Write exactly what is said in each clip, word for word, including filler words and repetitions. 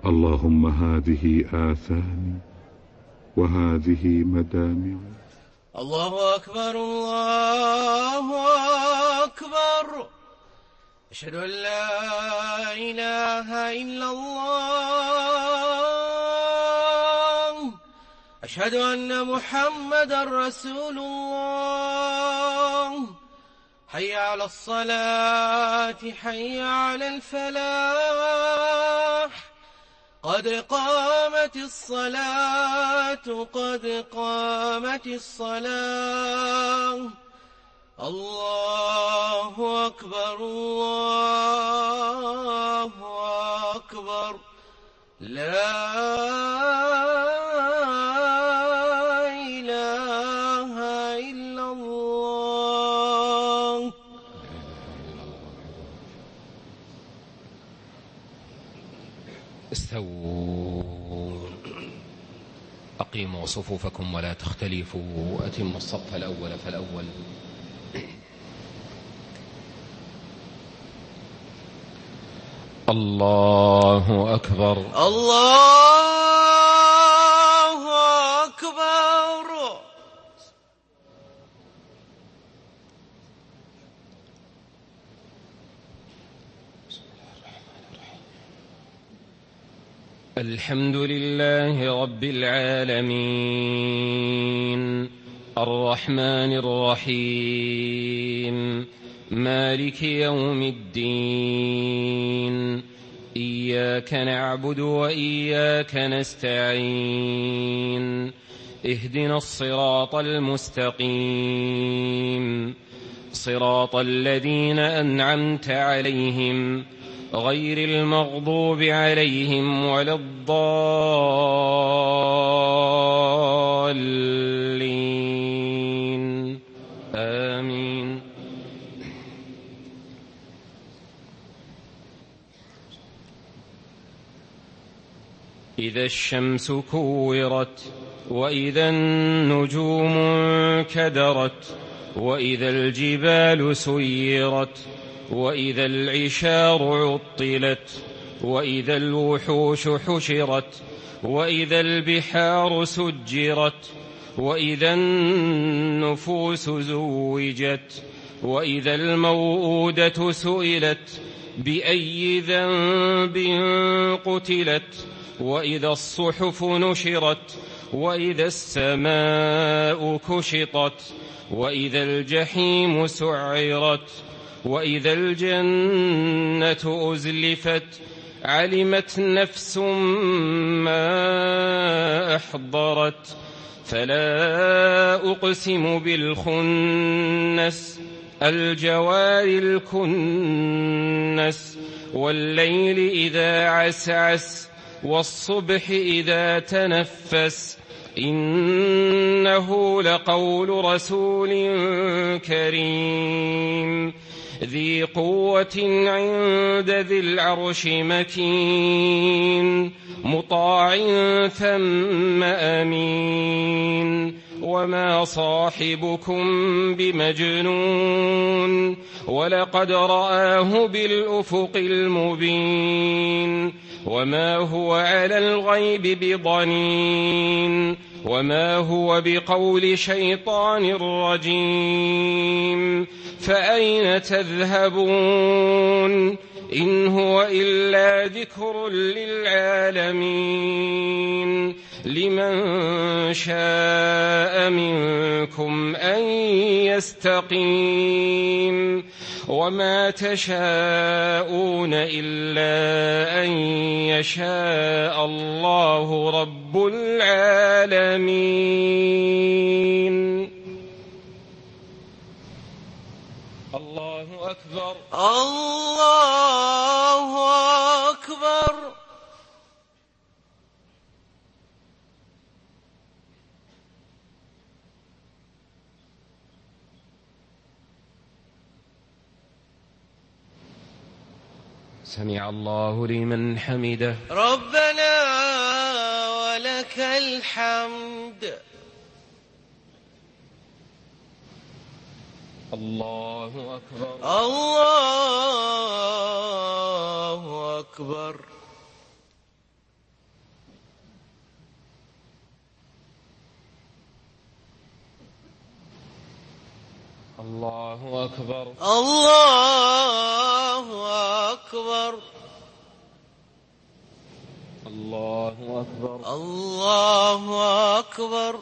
اللهم هذه آثامي وهذه مدامعي. الله أكبر الله أكبر. أشهد أن لا إله إلا الله. أشهد أن محمدا رسول الله. حي على الصلاة حي على الفلاح. قد قامت الصلاة قد قامت الصلاة. الله أكبر الله أكبر. لا إله إلا الله. استووا أقيموا صفوفكم ولا تختلفوا. أتموا الصف الأول فالأول. الله أكبر الله أكبر. الحمد لله رب العالمين الرحمن الرحيم مالك يوم الدين. إياك نعبد وإياك نستعين. اهدنا الصراط المستقيم صراط الذين أنعمت عليهم غير المغضوب عليهم ولا الضالين. آمين. إذا الشمس كورت وإذا النجوم انكدرت وإذا الجبال سيرت وإذا العشار عطلت وإذا الوحوش حشرت وإذا البحار سجرت وإذا النفوس زوجت وإذا الموءودة سئلت بأي ذنب قتلت وإذا الصحف نشرت وإذا السماء كشطت وإذا الجحيم سعرت وإذا الجنة أزلفت. علمت نفس ما أحضرت. فلا أقسم بالخنس الجوار الكنس والليل إذا عسعس والصبح إذا تنفس. إنه لقول رسول كريم ذي قوة عند ذي العرش مكين مطاع ثم أمين. وما صاحبكم بمجنون ولقد رآه بالأفق المبين. وما هو على الغيب بضنين وما هو بقول شيطان رجيم. فأين تذهبون إن هو إلا ذكر للعالمين. لمن شاء منكم أن يستقيم. وما تشاءون إلا أن يشاء الله رب العالمين. الله أكبر الله أكبر. سمع الله لمن حمده. ربنا ولك الحمد. الله أكبر الله أكبر. الله أكبر. الله أكبر. الله أكبر. الله أكبر.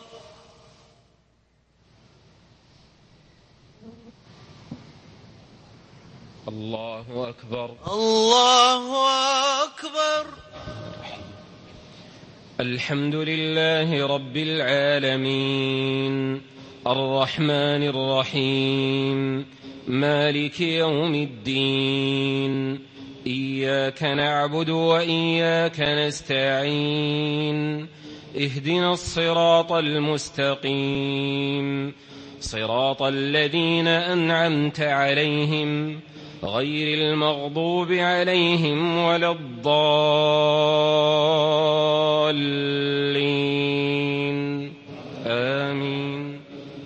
الله أكبر. الله أكبر. الحمد لله رب العالمين الرحمن الرحيم مالك يوم الدين إياك نعبد وإياك نستعين اهدنا الصراط المستقيم صراط الذين أنعمت عليهم غير المغضوب عليهم ولا الضالين آمين.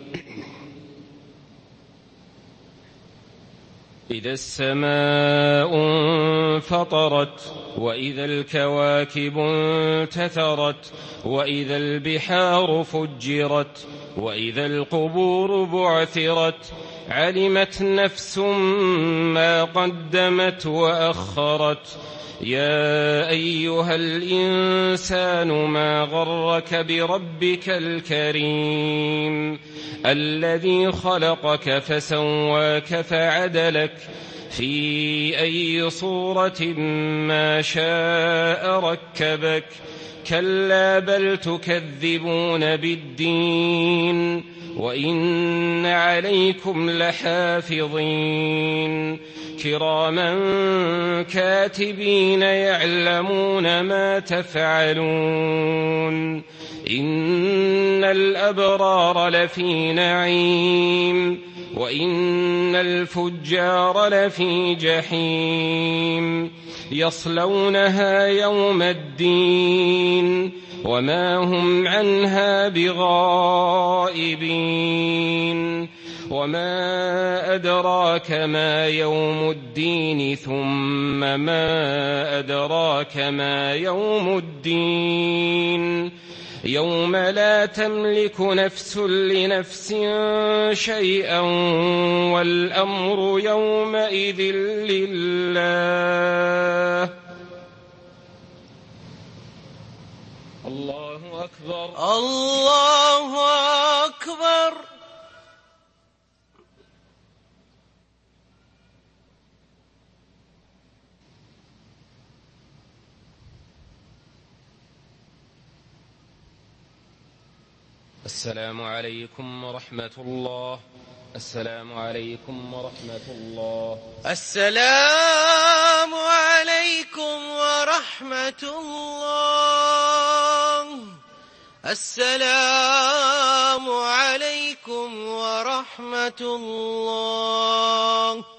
إذا السماء انفطرت وإذا الكواكب انتثرت وإذا البحار فجرت وإذا القبور بعثرت علمت نفس ما قدمت وأخرت. يا أيها الإنسان ما غرك بربك الكريم الذي خلقك فسواك فعدلك في أي صورة ما شاء ركبك. كلا بل تكذبون بالدين وإن عليكم لحافظين كراما كاتبين يعلمون ما تفعلون. إن الأبرار لفي نعيم وإن الفجار لفي جحيم يصلونها يوم الدين وما هم عنها بغائبين. وما أدراك ما يوم الدين ثم ما أدراك ما يوم الدين يوم لا تملك نفس لنفس شيئا والأمر يومئذ لله. الله أكبر. الله أكبر. السلام عليكم ورحمة الله. السلام عليكم ورحمة الله. السلام عليكم ورحمة الله. السلام عليكم ورحمة الله.